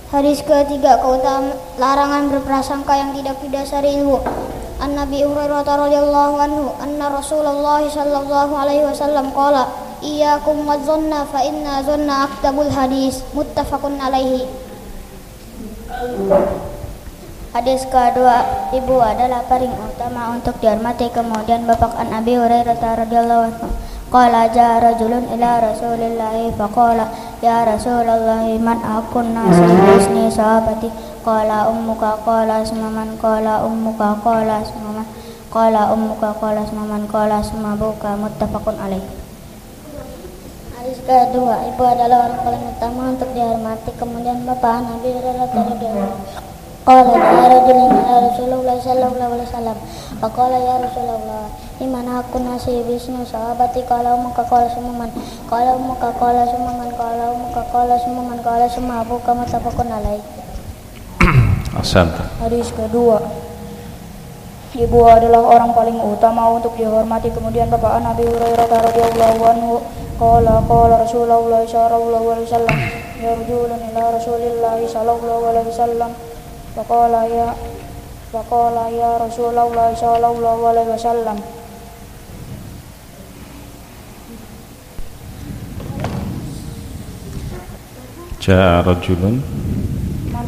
Hadis ketiga, keutamaan larangan berprasangka yang tidak didasari ilmu. An Nabi Hurairah radhiyallahu anhu anna Rasulullah sallallahu alaihi wasallam qala iyyakum wadh-dhanna fa inna dhanna aktabul hadis. Muttafaqun alaihi. Hadis kedua, ibu adalah paling utama untuk dihormati. Kemudian bapak An Nabi Hurairah radhiyallahu anhu qala jaa rajulun ila Rasulillah faqala ya Rasulullah man akun nasi husni sahabati qala ummuka qala sumaman qala ummuka qala sumaman qala ummuka qala sumaman qala sumabuka. Muttafaqun alaih. Hadis kedua, ibu adalah orang paling utama untuk dihormati. Kemudian bapak Nabi radhiyallahu anhu qala ya rajulun ila Rasulullah sallallahu alaihi wasallam faqala ya Rasulullah liman hakun nasi bisni sahabati qala ummuka qala sumaman qala ummuka qala sumaman qala ummuka qala sumaman qala sumabuka. Muttafaqun alaih. Hadis kedua, ibu adalah orang paling utama untuk dihormati. Kemudian bapak Nabi Hurairah radhiyallahu anhu qala Rasulullah sallallahu alaihi wasallam ya rajulun ila Rasulillah sallallahu alaihi wasallam faqala ya Rasulullah sallallahu alaihi wasallam jaa rajulun man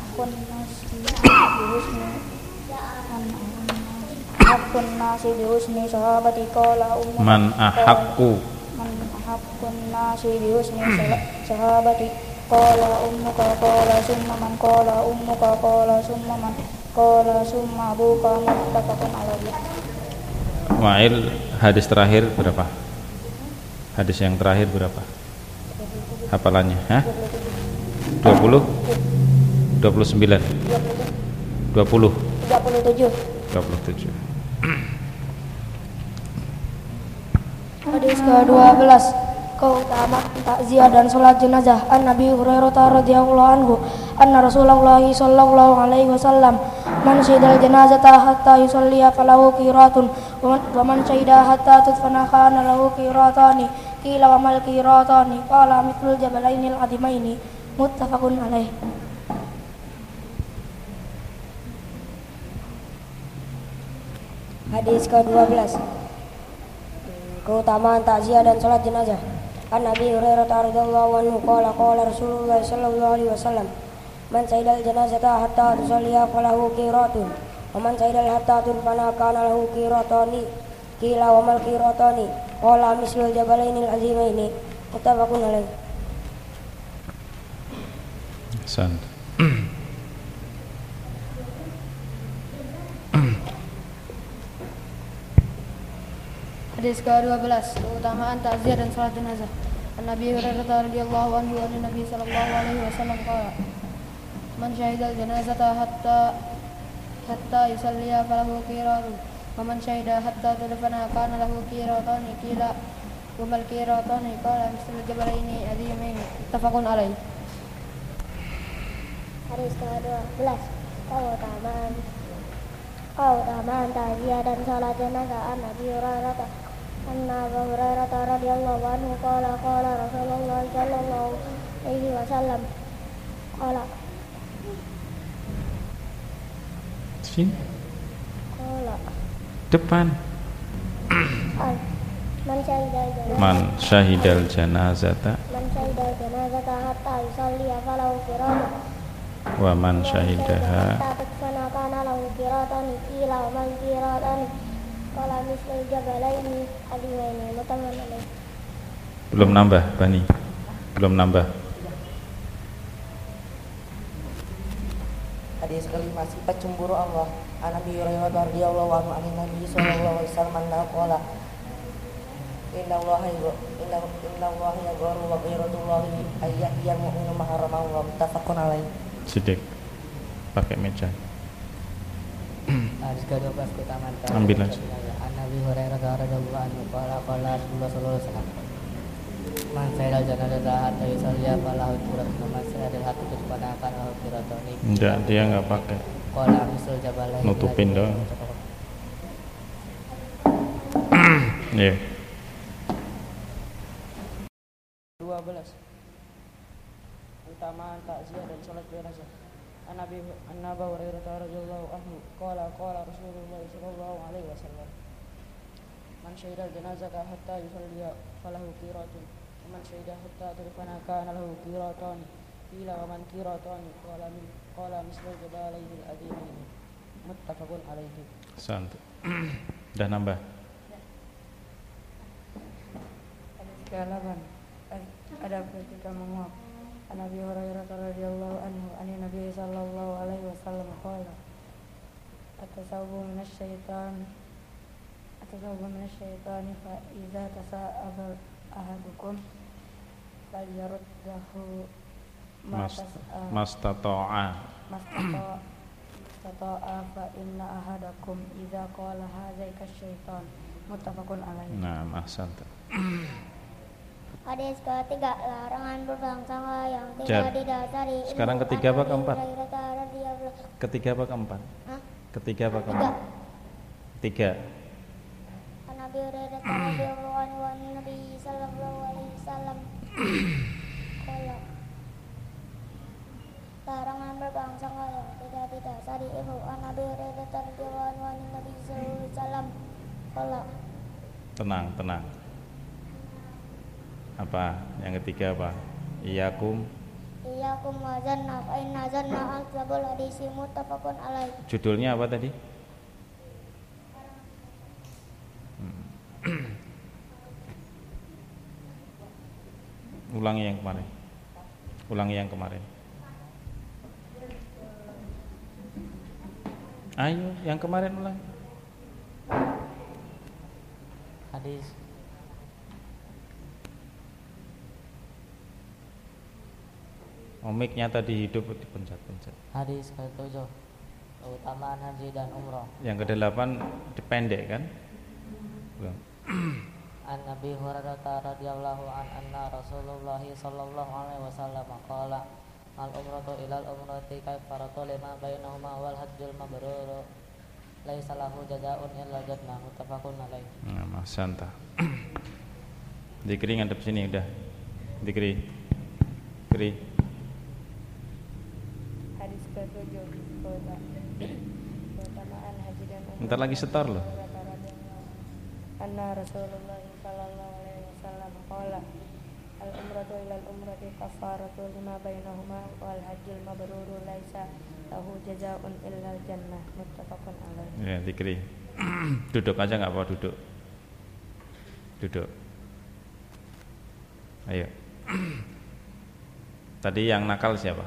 hakun nasi bihusni sahabati qala ummu man ahaqqu nasi bihusni sahabati qala ummuka qala summa man qala ummuka qala summa man qala summa abuka. Muttafaqun alaihi. Wa'il, hadis terakhir berapa? Hadis yang terakhir berapa? Hafalannya? 20? 29? 20? 37. Hadis ke-12, keutamaan takziah dan salat jenazah. An Nabi Hurairah radhiyallahu anhu anna Rasulullah sallallahu alaihi wasallam man syahidal janazata hatta yusalliya falahu qiratun wa man syahida hatta tudfana kana lahu qiratani qila wa mal qiratani qala mithlul jabalainil adimaini. Muttafaqun alaih. Hadis ke-12, keutamaan takziah dan salat jenazah. An Nabi Hurairah radhiyallahu anhu qala Rasulullah sallallahu alaihi wasallam man syahidal janazata hatta tusalliya falahu qiratun wa man syahidal hatta turfana kana lahu qiratani qila wa mal qiratani qala mislul jabalainil azimaini. Muttafaqun alaih. Hadis ke-12, keutamaan takziah dan salat jenazah. An Nabi Hurairah radhiyallahu anhu anna Nabi sallallahu alaihi wasallam qala man syahidal janazata hatta yusalliya falahu qiratun wa man syahida hatta tudfana kana lahu qiratani qila wa mal qiratani qala mislul jabalaini azimaini. Muttafaqun alaih. Hadis ke-12, keutamaan takziah dan salat jenazah. An Nabi Hurairah radhiyallahu anhu qala Rasulullah sallallahu alaihi wasallam qala depan man syahidal janazata hatta yusalliya falahu qiratun wa man syahidaha kana lahu qiratani qila wa man qiratani qala mislul jabalaini adimaini. Muttafaqun alaih. Belum nambah Bani, belum nambah. Hadis kelima, sifat cemburu Allah. An Nabi Hurairah radhiyallahu anhu an Nabi sallallahu alaihi wasallam qala inna Allaha yaghfiru wa ghayrullahi ayyahiyal mu'minu maharramahu. Wa muttafaqun alaih. Sidik pakai meja. Hadis ke-12, keutamaan ambil aja. An Nabi Hurairah radhiyallahu anhu qala Rasulullah sallallahu alaihi wasallam man syahidal janazata hatta yusalliya falahu qiratun wa man syahidal hatta tudfana kana lahu qiratani. Enggak, dia enggak pakai. Qala mislul jabalaini. Nutupin dong. Iya. 12, keutamaan takziah dan dan salat jenazah. An Abi Hurairah radhiyallahu anhu qala Rasulullah sallallahu alaihi wasallam man syahida janazata hatta yusalliya falahu qiratun wa man syahida hatta turfana kana lahu qiratan qila wa man qiratan qala mislu jabalil adimin muttafaqun alaihi. Santai. Udah nambah. Kalaban ada ketika menguap. An Abi Hurairah radhiyallahu anhu an Nabi sallallahu alaihi wasallam qala atasawwu minasyaitan fa idza tasa'aba ahadukum falyaruddahu mastata'a fa inna ahadakum idza qala hadza kasyaitan muttafaqun alaihi. Nah, ahsanta. Hadis ketiga, larangan berbangsa yang tidak didasari. Sekarang ketiga apa keempat? Ketiga apa keempat? Hah? Ketiga apa keempat? Tiga. An Abi Hurairah radhiyallahu anhu an Nabi sallallahu alaihi wasallam qala larangan berbangsa yang tidak didasari ilmu. An Abi Hurairah radhiyallahu anhu an Nabi sallallahu alaihi wasallam qala. Tenang. Apa? Yang ketiga apa? Iyakum wa zanna fa inna zanna aqrabul hadisi muttafaqun alaihi. Judulnya apa tadi? Ulangi yang kemarin. Ayo, yang kemarin ulang. Hadis Mic-nya tadi hidup dipencet-pencet. Hadis ke-7 keutamaan haji dan umrah. Yang ke-8 dipendek kan? Belum. An Nabi Hurairah radhiyallahu anna Rasulullah sallallahu alaihi wasallam qala al umratu ilal umrati kafaratu lima bainahuma wal hajjul mabrur laisa lahu jazaa'un illa jannah muttafaqun alaihi. Nah, santa. Dikri ngadep sini udah. Dikri. Hadis ke-7 keutamaan haji dan umrah. Bentar lagi setor loh. Anna Rasulullah sallallahu alaihi wasallam qala al umratu ilal umrati kafaratu lima bainahuma wal hajjul mabrur laisa lahu jazaa'un illa jannah muttafaqun alaihi. Ya, dikri. Duduk aja enggak apa duduk. Ayo. Tadi yang nakal siapa?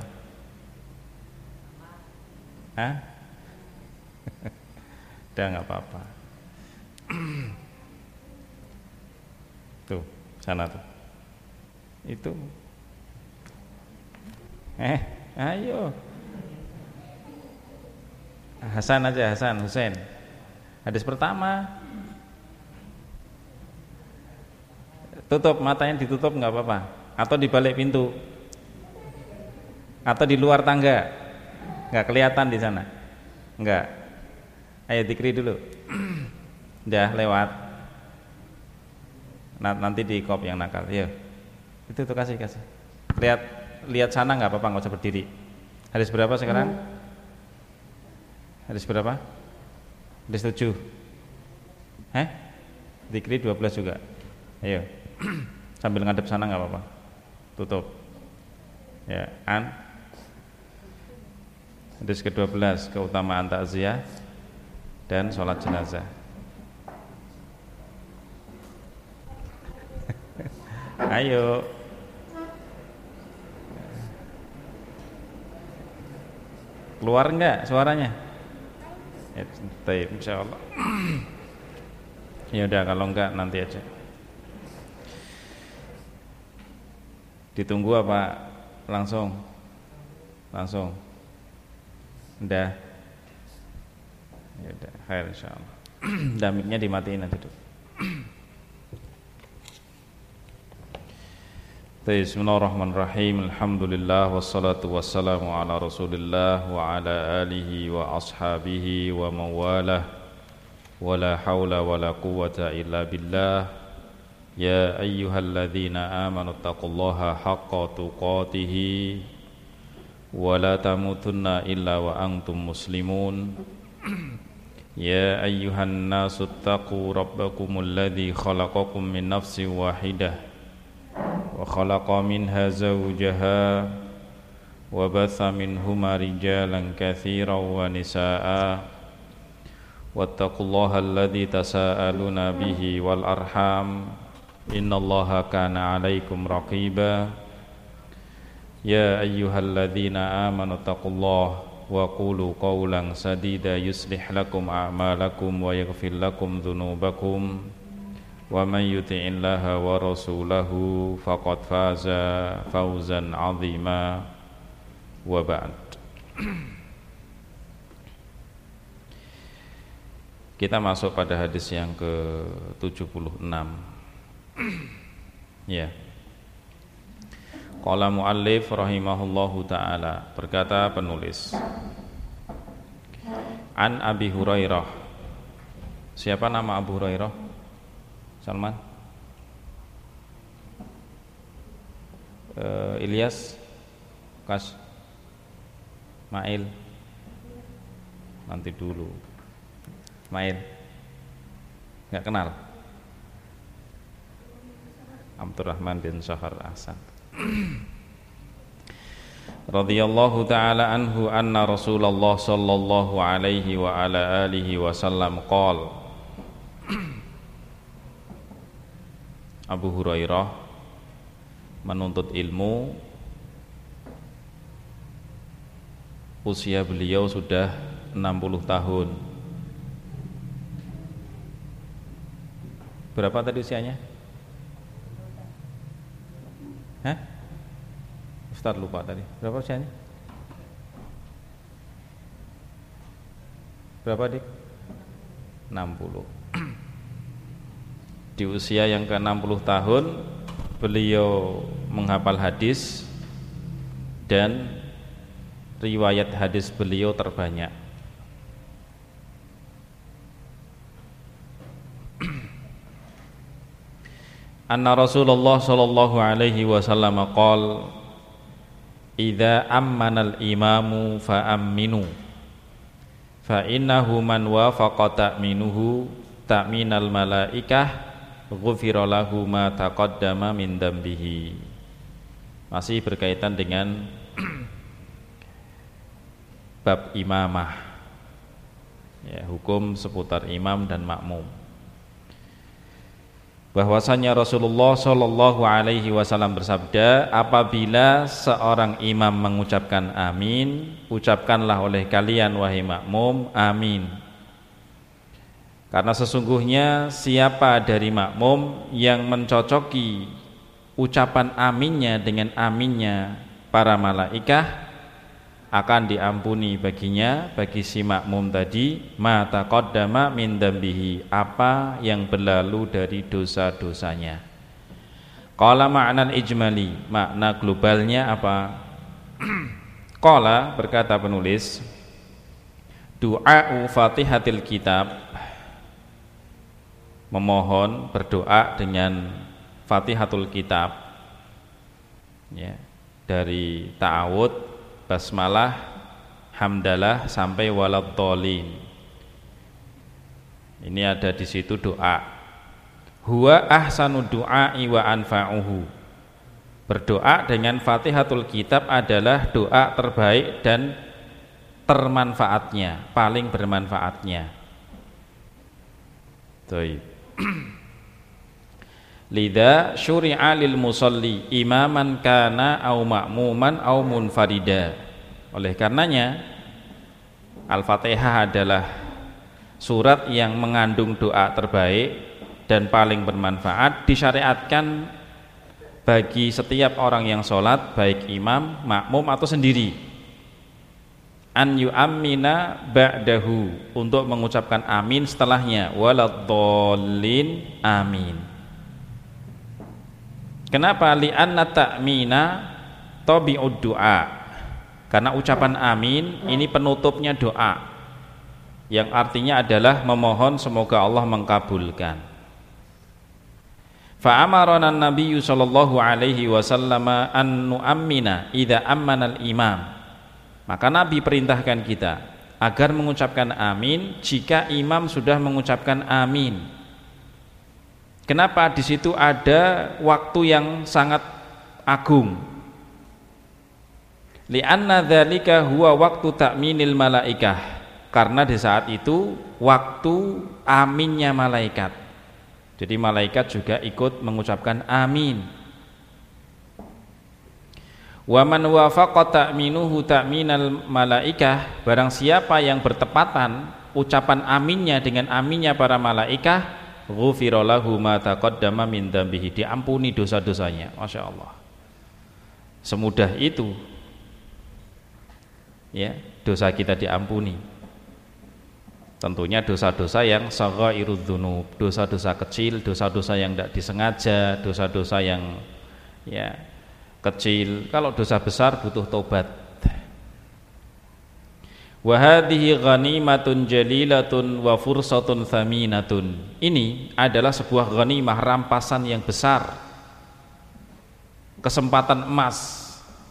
Hah? Udah enggak apa-apa. Tuh, sana tuh. Itu. Ayo. Husain. Hadis pertama. Tutup matanya, ditutup enggak apa-apa. Atau di balik pintu. Atau di luar tangga. Enggak kelihatan di sana. Enggak. Ayo dikri dulu. Udah lewat. Nanti di kop yang nakal. Iya. Itu tuh kasih. Lihat sana enggak apa-apa, enggak usah berdiri. Hadis berapa sekarang? Hadis berapa? Hadis 7. Dikri 12 juga. Ayo. Sambil ngadep sana enggak apa-apa. Tutup. Ya, hadis ke-12 keutamaan takziah dan sholat jenazah. Ayo. Keluar enggak suaranya? Ya, baik, insyaallah. Ya udah, kalau enggak nanti aja. Ditunggu apa langsung? Udah. Ya udah, khair insyaallah. Damiknya dimatiin aja dulu. Bismillahirrahmanirrahim. Alhamdulillah wassalatu wassalamu ala Rasulillah wa ala alihi wa ashabihi wa mawalah. Wala haula wala quwwata illa billah. Ya ayyuhalladzina amanu taqullaha haqqa tuqatih ولا تموتن إلا وأنتم مسلمون يا أيها الناس اتقوا ربكم الذي خلقكم من نفس واحدة وخلق منها زوجها وبث منهما رجالا كثيرا ونساء واتقوا الله الذي تساءلون به والأرحام إن الله كان عليكم رقيبا يا أيها الذين آمنوا اتقوا الله وقولوا قولا سديدا يصلح لكم أعمالكم ويغفر لكم ذنوبكم ومن يطع الله ورسوله فقد فاز فوزا عظيما وبعد. Kita masuk pada hadis yang ke-76. Ya. Qala muallif rahimahullahu taala, berkata penulis, An Abi Hurairah. Siapa nama Abu Hurairah? Salman? Ilyas? Kas? Mail? Nanti dulu. Mail? Enggak kenal? Abdurrahman bin Syahar Ahsan radhiyallahu ta'ala anhu anna Rasulullah sallallahu alaihi wa ala alihi wasallam qala. Abu Hurairah menuntut ilmu, usia beliau sudah 60 tahun. Berapa tadi usianya? Hah? Ustaz lupa tadi. Berapa usianya? Berapa, Dik? 60. Di usia yang ke-60 tahun beliau menghafal hadis dan riwayat hadis beliau terbanyak. Anna Rasulullah sallallahu alaihi wasallam qala idza ammana al-imamu fa amminu fa innahu man wafaqa ta'minuhu ta'minal malaikah ghufira lahu ma taqaddama min dambihi. Masih berkaitan dengan bab imamah, ya, hukum seputar imam dan makmum. Bahwasanya Rasulullah Shallallahu Alaihi Wasallam bersabda, apabila seorang imam mengucapkan amin, ucapkanlah oleh kalian wahai makmum amin. Karena sesungguhnya siapa dari makmum yang mencocoki ucapan aminnya dengan aminnya para malaikah, akan diampuni baginya, bagi si makmum tadi, ma taqaddama min dambihi, apa yang berlalu dari dosa-dosanya. Qala ma'nal ijmali, makna globalnya apa? Qala, berkata penulis, du'a'u fatihatil kitab, memohon, berdoa dengan fatihatul kitab, ya, dari ta'awud, basmalah, hamdalah sampai waladhdallin. Ini ada di situ doa. Huwa ahsanu du'ai wa anfa'uhu. Berdoa dengan Fatihatul Kitab adalah doa terbaik dan termanfaatnya, paling bermanfaatnya. Baik. Lidha syuri'a lil musalli imaman kana au ma'muman au munfarida. Oleh karenanya Al-Fatihah adalah surat yang mengandung doa terbaik dan paling bermanfaat, disyariatkan bagi setiap orang yang sholat, baik imam, makmum atau sendiri, an yu'ammina ba'dahu, untuk mengucapkan amin setelahnya, waladhdallin, amin. Kenapa? Li'anna ta'mina tabi'ud du'a, karena ucapan amin ini penutupnya doa, yang artinya adalah memohon semoga Allah mengkabulkan. Fa'amarana Nabi sallallahu alaihi wasallam an nu'ammina idza ammana al-imam. Maka Nabi perintahkan kita agar mengucapkan amin jika imam sudah mengucapkan amin. Kenapa? Di situ ada waktu yang sangat agung. Li'anna dzalika huwa waktu ta'minil malaikah. Karena di saat itu waktu aminnya malaikat. Jadi malaikat juga ikut mengucapkan amin. Wa man wafaqa ta'minuhu ta'minal malaikah, barang siapa yang bertepatan ucapan aminnya dengan aminnya para malaikah, ghufira lahu ma taqaddama min dzambihi, diampuni dosa-dosanya. Masya Allah, semudah itu ya dosa kita diampuni. Tentunya dosa-dosa yang saghairudz dzunub, dosa-dosa kecil, dosa-dosa yang tidak disengaja, dosa-dosa yang ya kecil. Kalau dosa besar butuh tobat. Wa hadhihi ghanimatun jalilatun wa fursatun thaminatun. Ini adalah sebuah ghanimah, rampasan yang besar, kesempatan emas.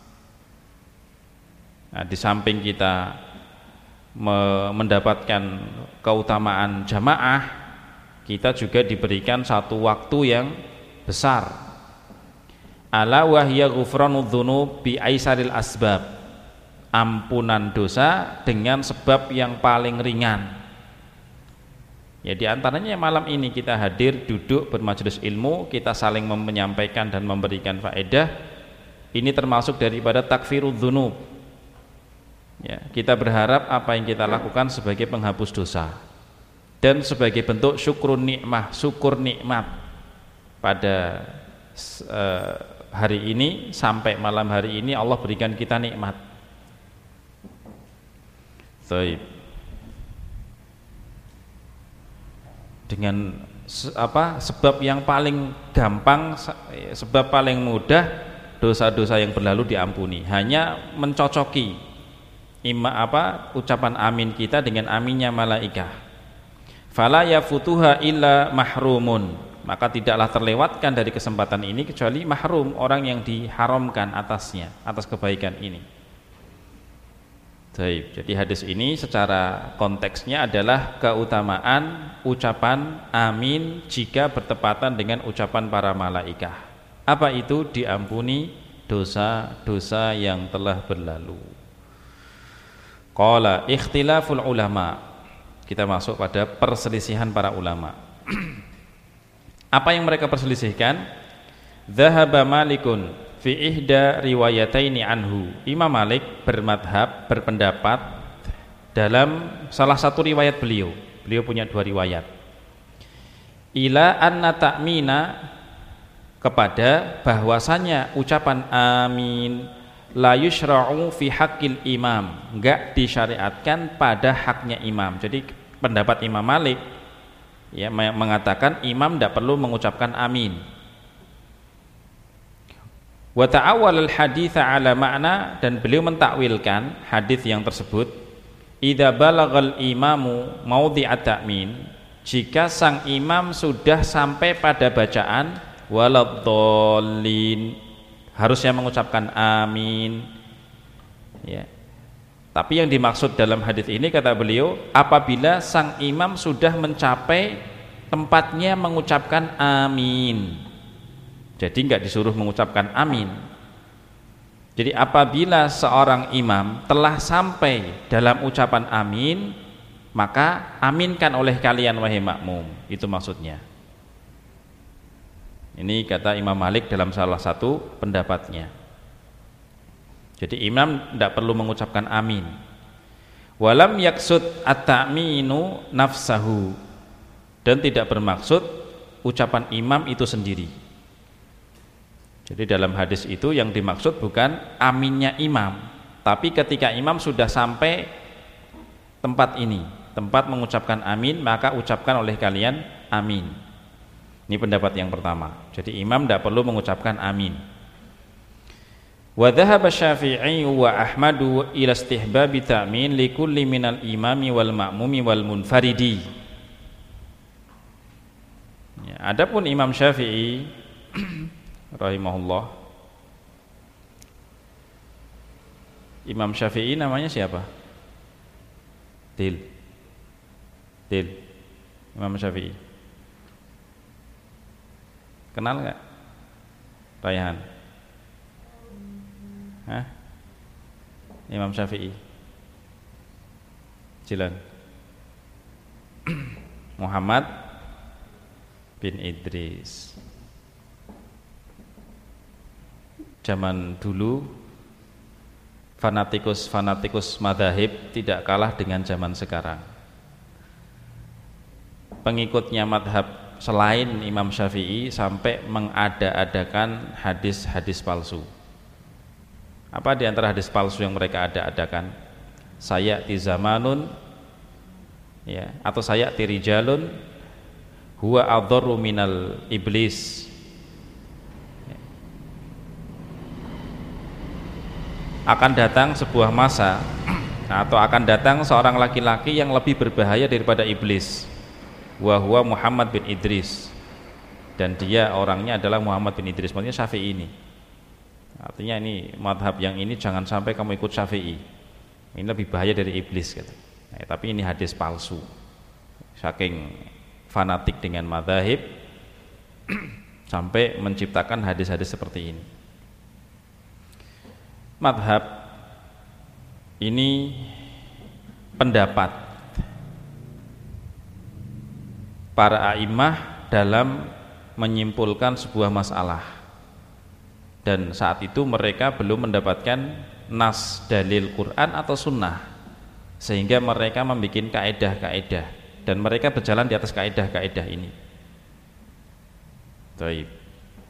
Nah, di samping kita mendapatkan keutamaan jamaah, kita juga diberikan satu waktu yang besar. Ala wahya ghufranudz dzunub bi aisaril asbab, ampunan dosa dengan sebab yang paling ringan. Ya, di antaranya malam ini kita hadir duduk bermajelis ilmu, kita saling menyampaikan dan memberikan faedah. Ini termasuk daripada takfirudz dzunub. Ya, kita berharap apa yang kita lakukan sebagai penghapus dosa dan sebagai bentuk syukur nikmat pada hari ini sampai malam hari ini Allah berikan kita nikmat. Baik. Dengan sebab yang paling gampang, sebab paling mudah, dosa-dosa yang berlalu diampuni. Hanya mencocoki ucapan amin kita dengan aminnya malaikah. Fala yafutuha illa mahrumun, maka tidaklah terlewatkan dari kesempatan ini kecuali mahrum, orang yang diharamkan atasnya, atas kebaikan ini. Jadi hadis ini secara konteksnya adalah keutamaan ucapan amin jika bertepatan dengan ucapan para malaikah. Apa itu? Diampuni dosa-dosa yang telah berlalu. Qala ikhtilaful ulama. Kita masuk pada perselisihan para ulama. Apa yang mereka perselisihkan? Dzahaba Malikun fi ihda riwayataini anhu. Imam Malik berpendapat dalam salah satu riwayat beliau. Beliau punya dua riwayat. Ila anna ta'mina, kepada bahwasanya ucapan amin la yushra'u fi haqqil imam, enggak disyariatkan pada haknya imam. Jadi pendapat Imam Malik ya mengatakan imam tidak perlu mengucapkan amin. Wa ta'awwal al-haditsa ala makna, dan beliau mentakwilkan hadis yang tersebut, idza balagal imamu maudhi'at ta'min, jika sang imam sudah sampai pada bacaan waladhdallin, harusnya mengucapkan amin ya. Tapi yang dimaksud dalam hadis ini, kata beliau, apabila sang imam sudah mencapai tempatnya mengucapkan amin, jadi enggak disuruh mengucapkan amin. Jadi apabila seorang imam telah sampai dalam ucapan amin, maka aminkan oleh kalian wahai makmum, itu maksudnya. Ini kata Imam Malik dalam salah satu pendapatnya. Jadi imam tidak perlu mengucapkan amin. Walam yaksud at-ta'minu nafsahu, dan tidak bermaksud ucapan imam itu sendiri. Jadi dalam hadis itu yang dimaksud bukan aminnya imam, tapi ketika imam sudah sampai tempat ini, tempat mengucapkan amin, maka ucapkan oleh kalian amin. Ini pendapat yang pertama. Jadi imam tidak perlu mengucapkan amin. Wa dhahaba Syafi'i wa Ahmadu ila istihbabi ta'min li kulli minal imami wal ma'mumi wal munfaridi. Ya, adapun Imam Syafi'i rahimahullah, Imam Syafi'i namanya siapa? Til. Imam Syafi'i. Kenal nggak? Rayhan. Hah? Imam Syafi'i. Jilan. Muhammad bin Idris. Zaman dulu fanatikus madzhab tidak kalah dengan zaman sekarang. Pengikutnya madhab selain Imam Syafi'i sampai mengada-adakan hadis-hadis palsu. Apa di antara hadis palsu yang mereka ada-adakan? Sayati zamanun, ya, atau sayati rijalun huwa adharru minal iblis. Akan datang sebuah masa atau akan datang seorang laki-laki yang lebih berbahaya daripada iblis. Wa huwa Muhammad bin Idris, dan dia orangnya adalah Muhammad bin Idris, maksudnya Syafi'i ini. Artinya ini madhab yang ini jangan sampai kamu ikut Syafi'i, ini lebih bahaya dari iblis gitu. Nah, tapi ini hadis palsu. Saking fanatik dengan madzhab sampai menciptakan hadis-hadis seperti ini. Madhab ini pendapat para a'immah dalam menyimpulkan sebuah masalah, dan saat itu mereka belum mendapatkan nas dalil Quran atau sunnah, sehingga mereka membuat kaedah-kaedah dan mereka berjalan di atas kaedah-kaedah ini. Baik.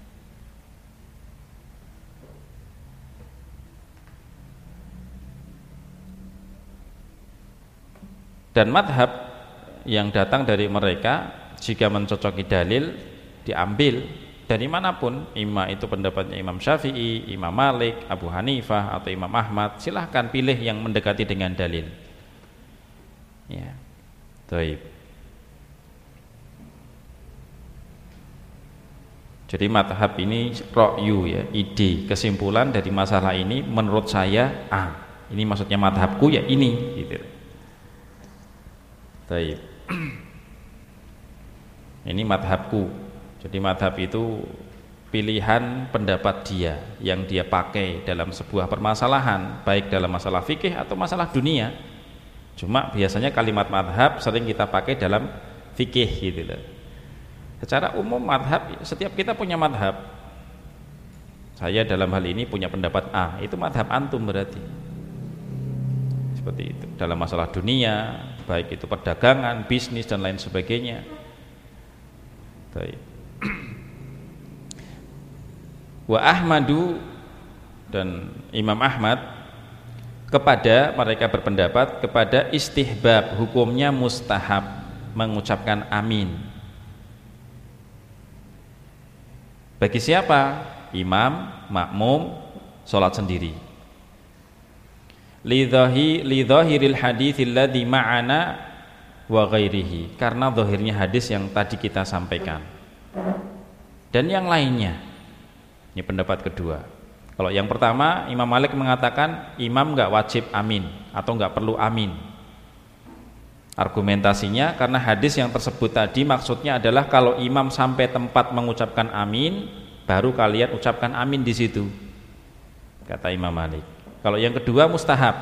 Dan madhab yang datang dari mereka jika mencocoki dalil diambil dari manapun, imam itu pendapatnya Imam Syafi'i, Imam Malik, Abu Hanifah atau Imam Ahmad, silahkan pilih yang mendekati dengan dalil. Ya, baik. Jadi madhab ini ra'yu, ya, ide, kesimpulan dari masalah ini menurut saya ini maksudnya madhabku ya ini, gitu. Baik. Ini madhabku. Jadi madhab itu pilihan pendapat dia yang dia pakai dalam sebuah permasalahan, baik dalam masalah fikih atau masalah dunia. Cuma biasanya kalimat madhab sering kita pakai dalam fikih gitu loh. Secara umum madhab, setiap kita punya madhab. Saya dalam hal ini punya pendapat A, itu madhab antum berarti. Seperti itu. Dalam masalah dunia, baik itu perdagangan, bisnis dan lain sebagainya. Baik. Wa Ahmadu, dan Imam Ahmad kepada mereka berpendapat kepada istihbab, hukumnya mustahab mengucapkan amin. Bagi siapa? Imam, makmum, sholat sendiri. Lidhahiril haditsil ladzi ma'ana wa ghairihi, karena zahirnya hadis yang tadi kita sampaikan dan yang lainnya. Ini pendapat kedua. Kalau yang pertama, Imam Malik mengatakan imam enggak wajib amin atau enggak perlu amin. Argumentasinya karena hadis yang tersebut tadi maksudnya adalah kalau imam sampai tempat mengucapkan amin, baru kalian ucapkan amin di situ, kata Imam Malik. Kalau yang kedua mustahab.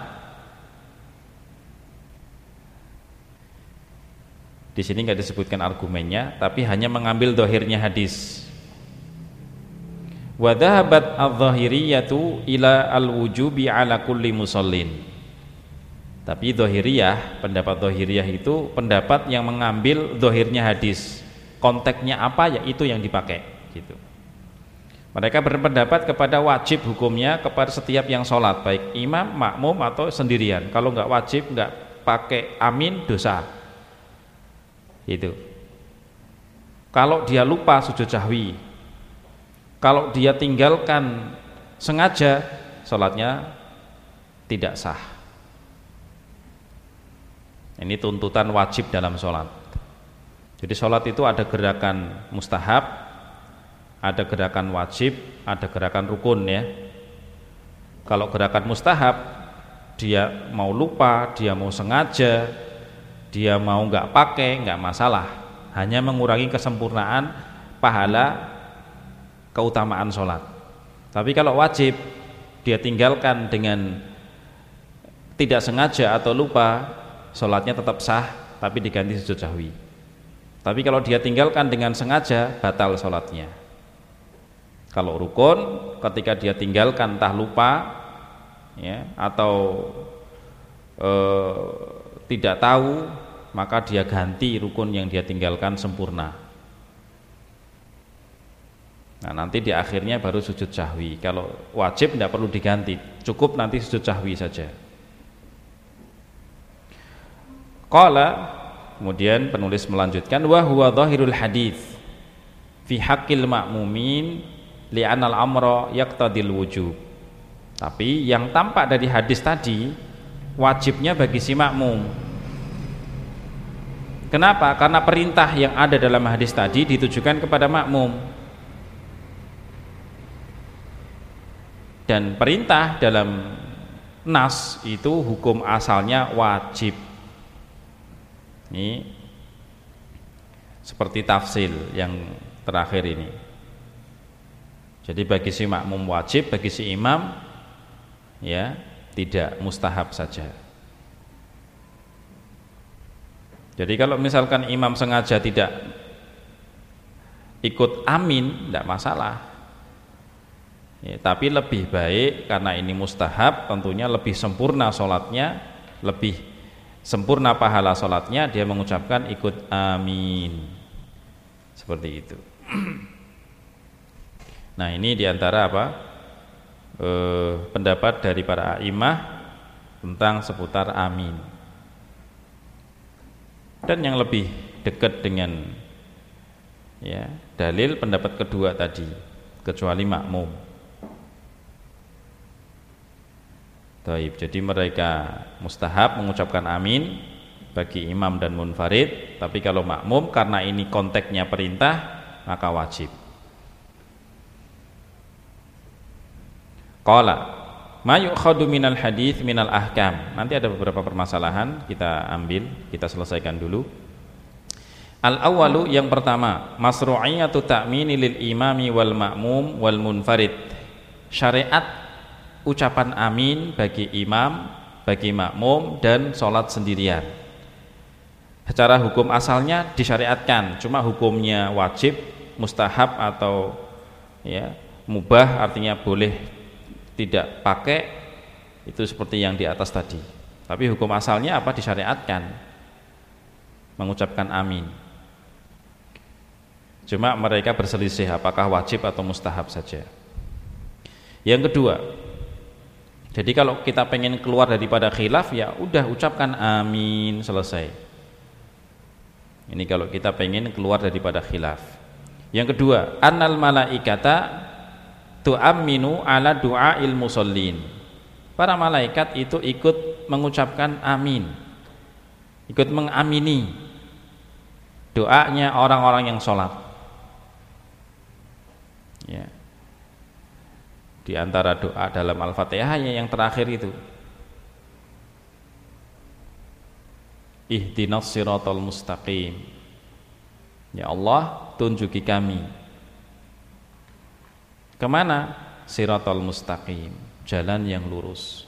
Di sini nggak disebutkan argumennya, tapi hanya mengambil zahirnya hadis. Wa dhahabat adh-dhahiriyatu ila al-wujubi ala kulli musallin. Tapi zahiriyah, pendapat zahiriyah itu pendapat yang mengambil zahirnya hadis. Konteksnya apa ya itu yang dipakai, gitu. Mereka berpendapat kepada wajib hukumnya kepada setiap yang sholat, baik imam, makmum atau sendirian. Kalau nggak wajib, nggak pakai amin, dosa. Itu. Kalau dia lupa sujud sahwi, kalau dia tinggalkan sengaja, sholatnya tidak sah. Ini tuntutan wajib dalam sholat. Jadi sholat itu ada gerakan mustahab, ada gerakan wajib, ada gerakan rukun, ya. Kalau gerakan mustahab dia mau lupa, dia mau sengaja, dia mau nggak pakai, nggak masalah, hanya mengurangi kesempurnaan pahala keutamaan sholat. Tapi kalau wajib dia tinggalkan dengan tidak sengaja atau lupa, sholatnya tetap sah tapi diganti sujud sahwi. Tapi kalau dia tinggalkan dengan sengaja, batal sholatnya. Kalau rukun, ketika dia tinggalkan entah lupa ya, atau tidak tahu, maka dia ganti rukun yang dia tinggalkan sempurna. Nah, nanti di akhirnya baru sujud sahwi. Kalau wajib tidak perlu diganti, cukup nanti sujud sahwi saja. Qala, kemudian penulis melanjutkan, wa huwa dhahirul hadits fi haqqil ma'mumin li'anal amra yaqtadil wujub. Tapi yang tampak dari hadis tadi wajibnya bagi si makmum. Kenapa? Karena perintah yang ada dalam hadis tadi ditujukan kepada makmum. Dan perintah dalam nas itu hukum asalnya wajib. Ini seperti tafsil yang terakhir ini. Jadi bagi si makmum wajib, bagi si imam ya tidak, mustahab saja. Jadi kalau misalkan imam sengaja tidak ikut amin, tidak masalah ya, tapi lebih baik karena ini mustahab, tentunya lebih sempurna sholatnya, lebih sempurna pahala sholatnya, dia mengucapkan ikut amin seperti itu. Nah, ini diantara apa pendapat dari para a'imah tentang seputar amin. Dan yang lebih dekat dengan ya dalil pendapat kedua tadi, kecuali makmum. Taib. Jadi mereka mustahab mengucapkan amin bagi imam dan munfarid, tapi kalau makmum karena ini konteksnya perintah maka wajib. Qala ma yu'khadu minal hadits minal ahkam. Nanti ada beberapa permasalahan kita ambil, kita selesaikan dulu. Al-awwalu, yang pertama, masru'iyatu ta'mini lil imami wal ma'mum wal munfarid. Syariat ucapan amin bagi imam, bagi makmum dan sholat sendirian. Secara hukum asalnya disyariatkan, cuma hukumnya wajib, mustahab atau ya mubah, artinya boleh tidak pakai, itu seperti yang di atas tadi. Tapi hukum asalnya apa? Disyariatkan mengucapkan amin. Cuma mereka berselisih apakah wajib atau mustahab saja. Yang kedua, jadi kalau kita pengen keluar daripada khilaf, ya udah ucapkan amin, selesai. Ini kalau kita pengen keluar daripada khilaf. Yang kedua, annal malaikata tu'amminu ala du'ail musallin. Para malaikat itu ikut mengucapkan amin, ikut mengamini doanya orang-orang yang sholat ya. Di antara doa dalam Al-Fatihah yang terakhir itu, ihdinas siratal mustaqim, ya Allah tunjuki kami kemana? Siratal mustaqim, jalan yang lurus.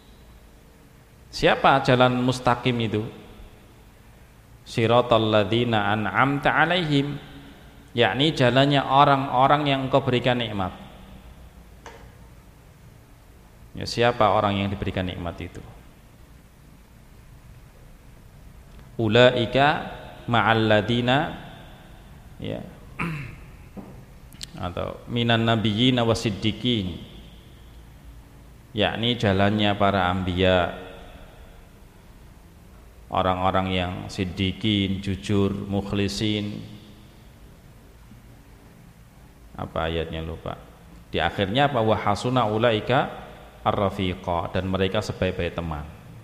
Siapa jalan mustaqim itu? Siratal ladzina an'amta alaihim, yakni jalannya orang-orang yang Engkau berikan nikmat. Ya, siapa orang yang diberikan nikmat itu? Ulaika ma'al ladzina ya atau minan nabiyyin wasiddiqin, yakni jalannya para anbiya, orang-orang yang siddiqin, jujur, mukhlisin. Apa ayatnya lupa. Di akhirnya apa? Wa hasuna ulaika ar-rafiqa, dan mereka sebaik-baik teman.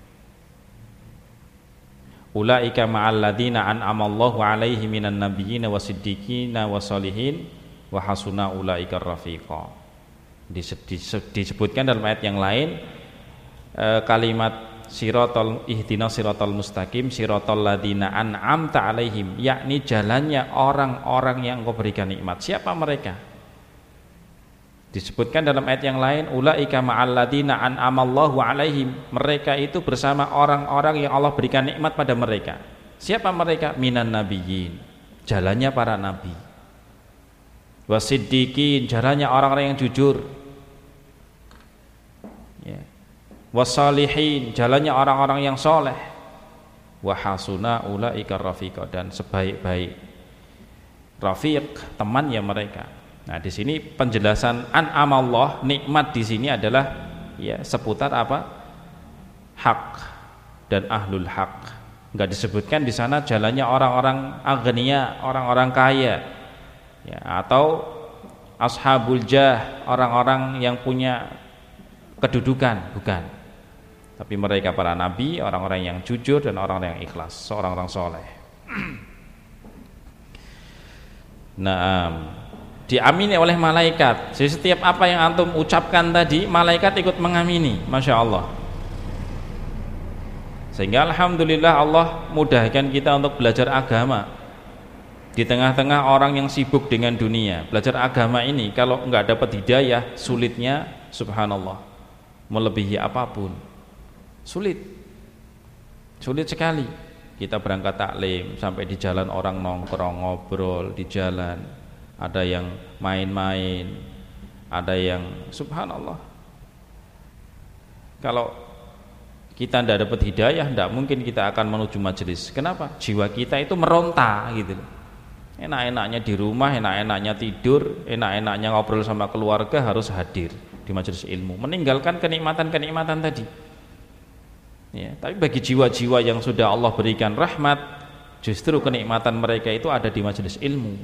Ulaika ma'al ladzina an'amallahu alaihim minan nabiyyin wasiddiqin wasolihin wa hasuna ulaika rafiqa. Disebutkan dalam ayat yang lain kalimat ihdinas siratal mustaqim siratal ladzina an'amta alaihim, yakni jalannya orang-orang yang Engkau berikan nikmat. Siapa mereka? Disebutkan dalam ayat yang lain, ulaika ma'al ladzina an'amallahu alaihim, mereka itu bersama orang-orang yang Allah berikan nikmat pada mereka. Siapa mereka? Minan nabiyyin, jalannya para nabi. Wasiddiqin, jalannya orang-orang yang jujur. Ya. Wasalihin, jalannya orang-orang yang soleh. Wahasuna ulaika rafiqa, dan sebaik-baik rafiq, temannya mereka. Nah, di sini penjelasan an'amallah, nikmat di sini adalah ya seputar apa? Hak dan ahlul hak. Enggak disebutkan di sana jalannya orang-orang aghnia, orang-orang kaya. Ya, atau ashabul jah, orang-orang yang punya kedudukan, bukan. Tapi mereka para nabi, orang-orang yang jujur dan orang-orang yang ikhlas, orang-orang soleh. Nah, diamini oleh malaikat. Jadi setiap apa yang antum ucapkan tadi, malaikat ikut mengamini, masya Allah. Sehingga alhamdulillah Allah mudahkan kita untuk belajar agama. Di tengah-tengah orang yang sibuk dengan dunia, belajar agama ini kalau enggak dapat hidayah, sulitnya subhanallah melebihi apapun. Sulit sekali. Kita berangkat taklim sampai di jalan orang nongkrong ngobrol di jalan, ada yang main-main, ada yang subhanallah. Kalau kita tidak dapat hidayah, tidak mungkin kita akan menuju majelis. Kenapa? Jiwa kita itu meronta gitu. Enak-enaknya di rumah, enak-enaknya tidur, enak-enaknya ngobrol sama keluarga, harus hadir di majelis ilmu, meninggalkan kenikmatan-kenikmatan tadi. Ya, tapi bagi jiwa-jiwa yang sudah Allah berikan rahmat, justru kenikmatan mereka itu ada di majelis ilmu.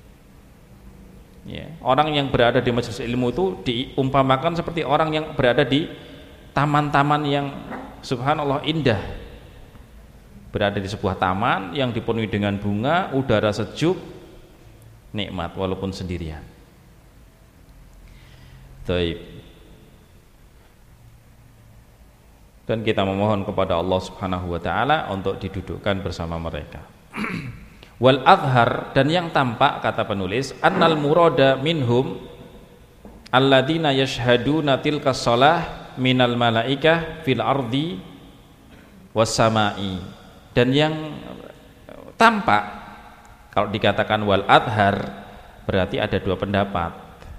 Ya, orang yang berada di majelis ilmu itu diumpamakan seperti orang yang berada di taman-taman yang subhanallah indah. Berada di sebuah taman yang dipenuhi dengan bunga, udara sejuk, nikmat walaupun sendirian. Baik. Dan kita memohon kepada Allah Subhanahu wa taala untuk didudukkan bersama mereka. Wal azhar, dan yang tampak kata penulis, annal murada minhum alladzina yashhaduna tilka shalah minal malaikah fil ardi was samai. Dan yang tampak kalau dikatakan wal azhar berarti ada dua pendapat.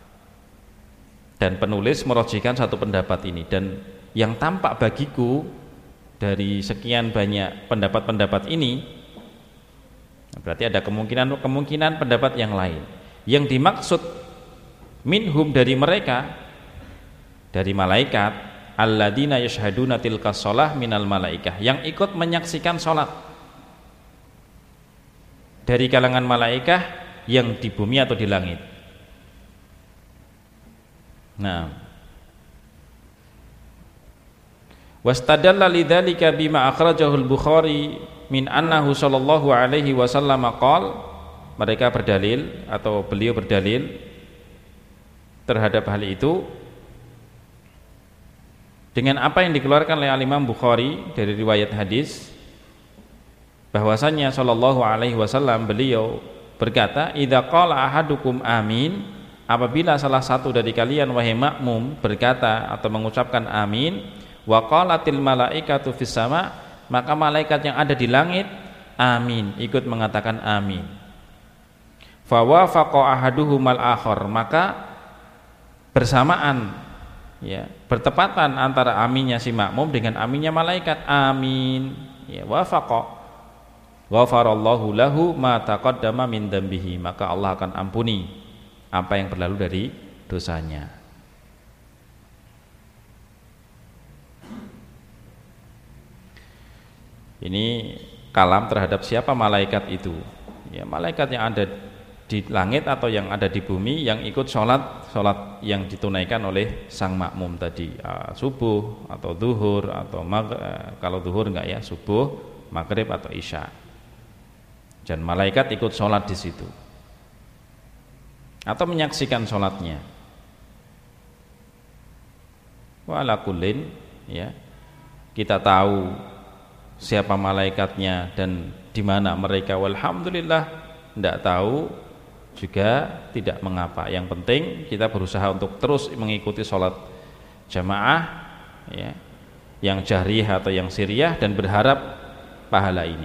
Dan penulis merojihkan satu pendapat ini, dan yang tampak bagiku dari sekian banyak pendapat-pendapat ini berarti ada kemungkinan pendapat yang lain. Yang dimaksud minhum dari mereka, dari malaikat, alladzina yashhaduna tilka shalah minal malaikah, yang ikut menyaksikan salat dari kalangan malaikah yang di bumi atau di langit. Nah, wastadalla lidzalika bima akhrajahu al-Bukhari min annahu sallallahu alaihi wasallam qala, mereka berdalil atau beliau berdalil terhadap hal itu dengan apa yang dikeluarkan oleh Imam Bukhari dari riwayat hadis bahwasanya sallallahu alaihi wasallam beliau berkata, idza qala ahadukum amin, apabila salah satu dari kalian wahai makmum berkata atau mengucapkan amin, wa qalatil malaikatu fis sama, maka malaikat yang ada di langit amin, ikut mengatakan amin. Fa wafaqa ahaduhumal akhar, maka bersamaan ya, bertepatan antara aminnya si makmum dengan aminnya malaikat, amin ya, wafaqa ghafarallahu lahu ma taqaddama min dambihi, maka Allah akan ampuni apa yang berlalu dari dosanya. Ini kalam terhadap siapa malaikat itu. Ya, malaikat yang ada di langit atau yang ada di bumi yang ikut sholat yang ditunaikan oleh sang makmum tadi, subuh atau zuhur atau kalau zuhur enggak ya, subuh, maghrib atau isya. Dan malaikat ikut sholat di situ atau menyaksikan sholatnya. Wa ala kullin ya, kita tahu siapa malaikatnya dan di mana mereka, walhamdulillah. Tidak tahu juga tidak mengapa. Yang penting kita berusaha untuk terus mengikuti sholat jamaah, ya, yang jahriyah atau yang siriyah, dan berharap pahala ini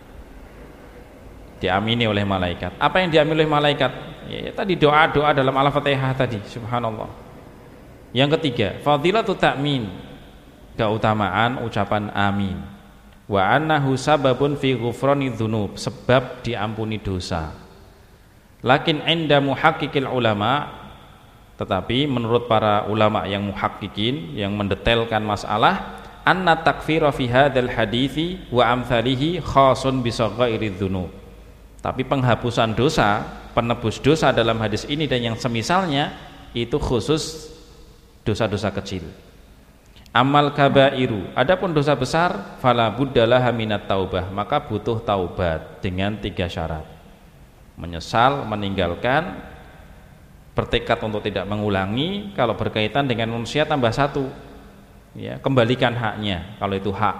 diamini oleh malaikat. Apa yang diamini oleh malaikat? Ya, tadi doa-doa dalam Al-Fatihah tadi, subhanallah. Yang ketiga, fadilatu ta'min, keutamaan ucapan amin. Wa annahu sababun fi ghufrani dzunub, sebab diampuni dosa. Lakin inda muhaqqiqil ulama, tetapi menurut para ulama yang muhaqqiqin, yang mendetailkan masalah, anna takfira fi hadzal hadithi wa amsalihi khasun bi saghairiz dzunub. Tapi penghapusan dosa, penebus dosa dalam hadis ini dan yang semisalnya itu khusus dosa-dosa kecil. Amal kabairu, adapun dosa besar, fala buddalah minat taubah, maka butuh taubat dengan 3 syarat. Menyesal, meninggalkan, bertekad untuk tidak mengulangi. Kalau berkaitan dengan manusia tambah 1, ya, kembalikan haknya kalau itu hak.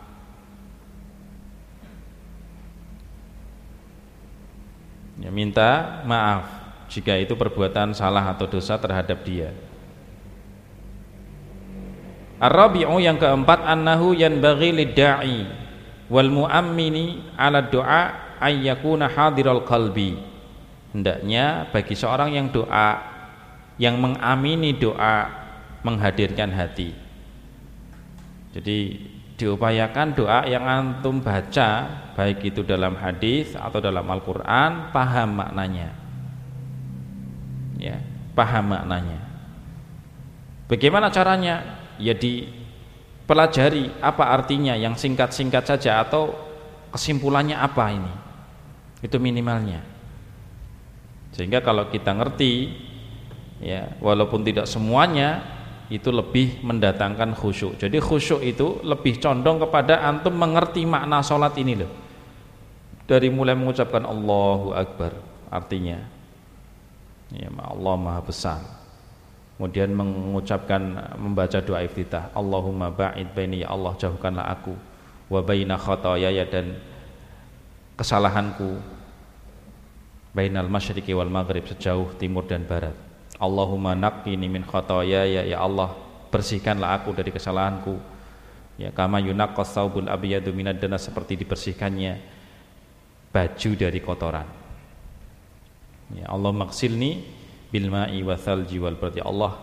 Ya, minta maaf jika itu perbuatan salah atau dosa terhadap dia. Ar-rabi'u, yang keempat, annahu yanbaghi lid-da'i wal mu'ammini 'ala du'a ay yakuna hadiral qalbi. Hendaknya bagi seorang yang doa, yang mengamini doa, menghadirkan hati. Jadi diupayakan doa yang antum baca, baik itu dalam hadis atau dalam Al-Qur'an, paham maknanya. Ya, paham maknanya. Bagaimana caranya? Ya dipelajari apa artinya, yang singkat-singkat saja, atau kesimpulannya apa ini, itu minimalnya. Sehingga kalau kita ngerti, ya, walaupun tidak semuanya, itu lebih mendatangkan khusyuk. Jadi khusyuk itu lebih condong kepada antum mengerti makna sholat ini loh, dari mulai mengucapkan Allahu Akbar, artinya ya, Allah Maha Besar. Kemudian mengucapkan, membaca doa iftitah, Allahumma ba'id baini, ya Allah jauhkanlah aku, wa baina khotoyaya, dan kesalahanku, bainal masyriqi wal maghrib, sejauh timur dan barat. Allahumma naqqini min khotoyaya, ya Allah bersihkanlah aku dari kesalahanku, ya, kama yunaqqas saubul abyadu minad danas, seperti dibersihkannya baju dari kotoran. Ya Allah maghsilni bil ma'i wa thalji wal bardi, Allah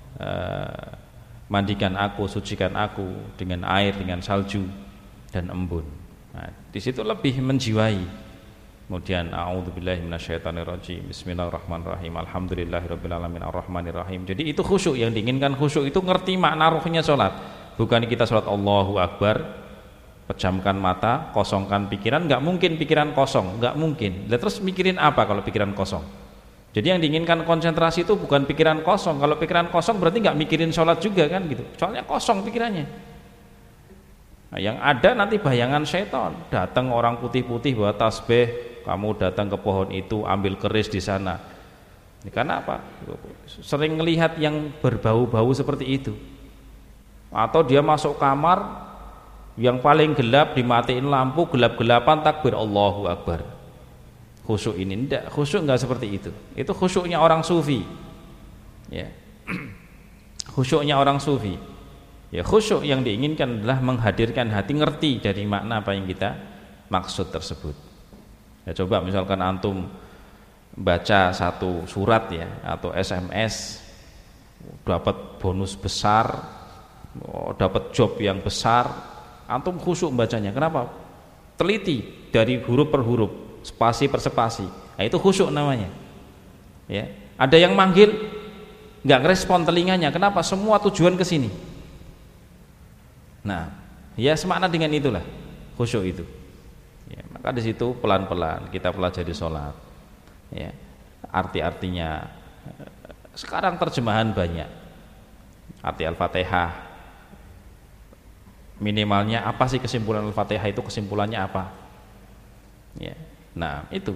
mandikan aku, sucikan aku dengan air, dengan salju dan embun. Nah, di situ lebih menjiwai. Kemudian a'udzubillahi minasyaitonirrajim, bismillahirrahmanirrahim, alhamdulillahirabbil alamin, arrahmanirrahim. Jadi itu khusyuk, yang diinginkan khusyuk itu ngerti makna ruhnya salat. Bukan kita salat Allahu Akbar, pejamkan mata, kosongkan pikiran, enggak mungkin pikiran kosong, enggak mungkin. Lah terus mikirin apa kalau pikiran kosong? Jadi yang diinginkan konsentrasi itu bukan pikiran kosong. Kalau pikiran kosong berarti nggak mikirin sholat juga kan gitu. Soalnya kosong pikirannya. Nah, yang ada nanti bayangan setan. Datang orang putih-putih bawa tasbih, kamu datang ke pohon itu, ambil keris di sana. Ini karena apa? Sering melihat yang berbau-bau seperti itu. Atau dia masuk kamar yang paling gelap, dimatiin lampu, gelap-gelapan, takbir Allahu Akbar. Khusyuk ini enggak, khusyuk enggak seperti itu. Itu khusyuknya orang sufi. Ya. Khusyuknya orang sufi. Ya, khusyuk yang diinginkan adalah menghadirkan hati, ngerti dari makna apa yang kita maksud tersebut. Ya, coba misalkan antum baca satu surat, ya, atau SMS, dapat bonus besar, dapat job yang besar, antum khusyuk bacanya. Kenapa? Teliti dari huruf per huruf, spasi per spasi. Nah, itu khusyuk namanya. Ya, ada yang manggil nggak ngerespon telinganya. Kenapa? Semua tujuan ke sini. Nah, ya semakna dengan itulah khusyuk itu. Ya, maka di situ pelan-pelan kita pelajari sholat. Ya, arti-artinya. Sekarang terjemahan banyak. Arti Al-Fatihah. Minimalnya apa sih kesimpulan Al-Fatihah itu? Kesimpulannya apa? Ya. Nah, itu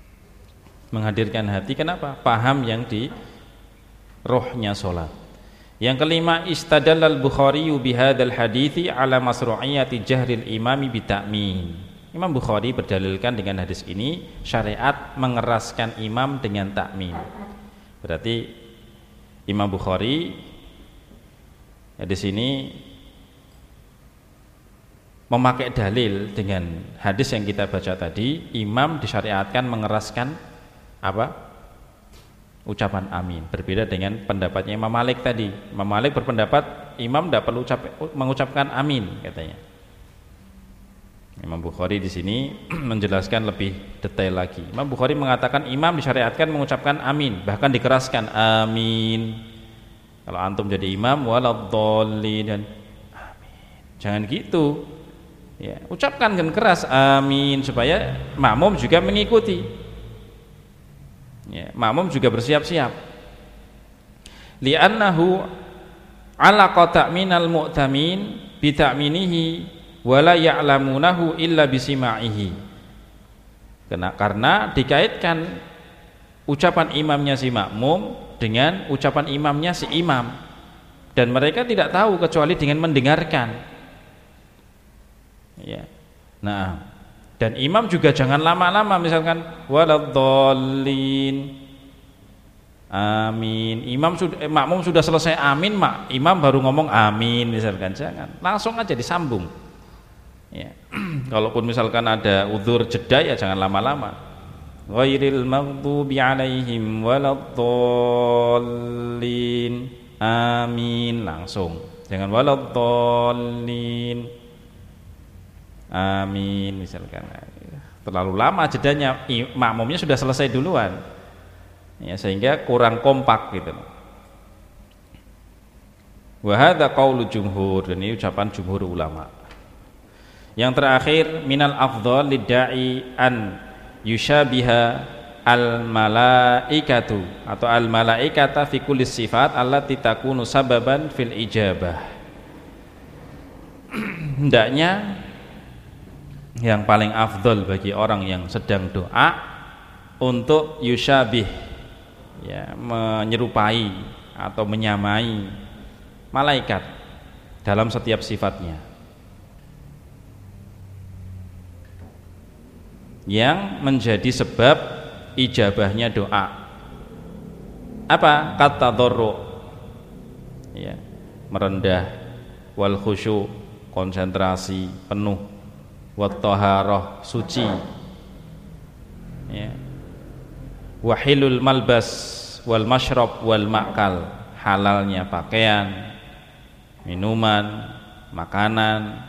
menghadirkan hati. Kenapa? Paham yang di rohnya sholat. Yang kelima, istadalla al-Bukhari bihadzal hadithi ala masru'iyati jahril imami bita'min. Imam Bukhari berdalilkan dengan hadis ini syariat mengeraskan imam dengan takmin. Berarti Imam Bukhari ya, di sini memakai dalil dengan hadis yang kita baca tadi, imam disyariatkan mengeraskan apa? Ucapan amin. Berbeda dengan pendapatnya Imam Malik tadi. Imam Malik berpendapat imam tidak perlu mengucapkan amin katanya. Imam Bukhari di sini menjelaskan lebih detail lagi. Imam Bukhari mengatakan imam disyariatkan mengucapkan amin, bahkan dikeraskan amin. Kalau antum jadi imam waladhdallin dan amin. Jangan gitu. Ya, ucapkan dengan keras amin supaya makmum juga mengikuti. Ya, makmum juga bersiap-siap. Li'annahu alaqa ta'minal mu'tamin bi ta'minihi wa la ya'lamunahu illa bisima'ihi. Karena dikaitkan ucapan imamnya si makmum dengan ucapan imamnya si imam, dan mereka tidak tahu kecuali dengan mendengarkan. Ya. Nah, dan imam juga jangan lama-lama, misalkan waladhdallin amin, makmum sudah selesai amin, imam baru ngomong amin misalkan, jangan langsung aja disambung ya. Kalaupun misalkan ada udzur jeda ya jangan lama-lama, ghairil maghdubi alaihim waladhdallin amin, langsung, jangan waladhdallin amin misalkan. Terlalu lama jedanya, makmumnya sudah selesai duluan ya, sehingga kurang kompak gitu. Wa hadza qaulu jumhur, dan ini ucapan jumhur ulama. Yang terakhir, minal afdhal lidda'i an yushabiha al malaikatu atau al malaikata fi kulli sifat allati takunu sababan fil ijabah. Hendaknya yang paling afdol bagi orang yang sedang doa untuk yusyabih ya, menyerupai atau menyamai malaikat dalam setiap sifatnya, yang menjadi sebab ijabahnya doa. Apa? Kata dzarru ya, merendah, wal khusyuk, konsentrasi penuh, wat taharah, suci ya, wahilul malbas wal mashrab wal ma'kal, halalnya pakaian, minuman, makanan,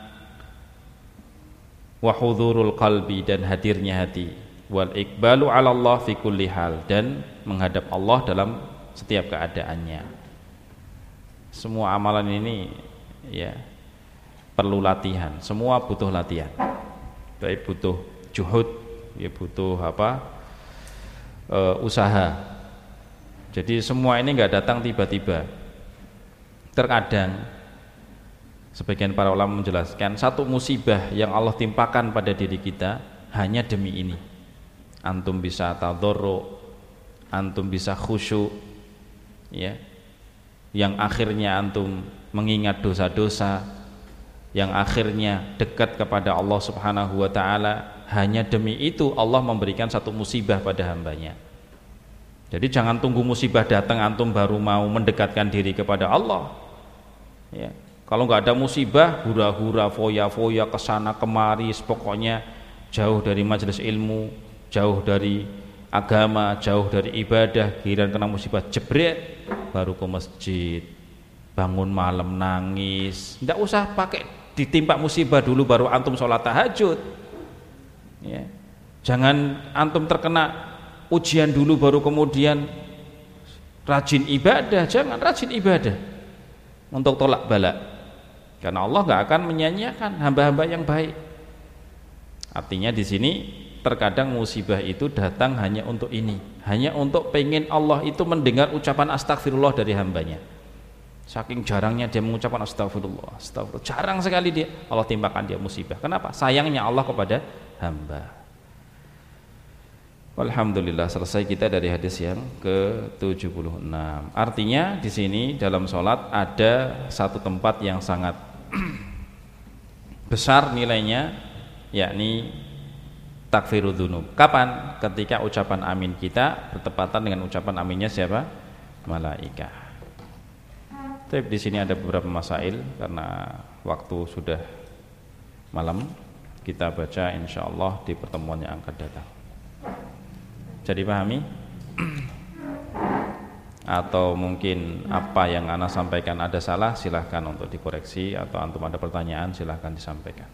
wa hudhurul qalbi, dan hadirnya hati, wal iqbalu 'ala Allah fi kulli hal, dan menghadap Allah dalam setiap keadaannya. Semua amalan ini ya perlu latihan, semua butuh latihan. Baik butuh juhud, ya butuh usaha. Jadi semua ini enggak datang tiba-tiba. Terkadang sebagian para ulama menjelaskan satu musibah yang Allah timpakan pada diri kita hanya demi ini. Antum bisa tadarru, antum bisa khusyuk ya, yang akhirnya antum mengingat dosa-dosa, yang akhirnya dekat kepada Allah Subhanahu wa ta'ala. Hanya demi itu Allah memberikan satu musibah pada hambanya. Jadi jangan tunggu musibah datang antum baru mau mendekatkan diri kepada Allah ya. Kalau nggak ada musibah, hura-hura, foya-foya, kesana kemari, pokoknya jauh dari majelis ilmu, jauh dari agama, jauh dari ibadah. Giliran kena musibah jebret baru ke masjid, bangun malam nangis. Nggak usah pakai ditimpa musibah dulu baru antum sholat tahajud ya. Jangan antum terkena ujian dulu baru kemudian rajin ibadah. Jangan, rajin ibadah untuk tolak bala, karena Allah nggak akan menyanyiakan hamba-hamba yang baik. Artinya di sini terkadang musibah itu datang hanya untuk ini, hanya untuk pengen Allah itu mendengar ucapan astagfirullah dari hambanya. Saking jarangnya dia mengucapkan astagfirullah, astagfirullah, jarang sekali dia, Allah timpakan dia musibah. Kenapa? Sayangnya Allah kepada hamba. Alhamdulillah selesai kita dari hadis yang ke-76. Artinya di sini dalam sholat ada satu tempat yang sangat besar nilainya, yakni takfirud dzunub. Kapan? Ketika ucapan amin kita bertepatan dengan ucapan aminnya siapa? Malaikah. Tapi di sini ada beberapa masail karena waktu sudah malam. Kita baca insyaallah di pertemuan yang akan datang. Jadi pahami? Atau mungkin apa yang ana sampaikan ada salah, silahkan untuk dikoreksi, atau antum ada pertanyaan silahkan disampaikan.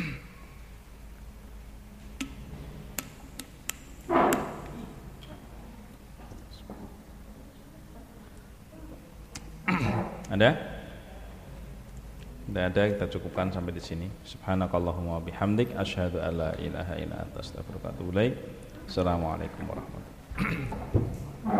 Ada? Tidak ada, kita cukupkan sampai di sini. Subhanakallahumma wa bihamdik asyhadu an la ilaha illa anta astaghfiruka wa atubu ilaik. Assalamualaikum warahmatullahi wabarakatuh.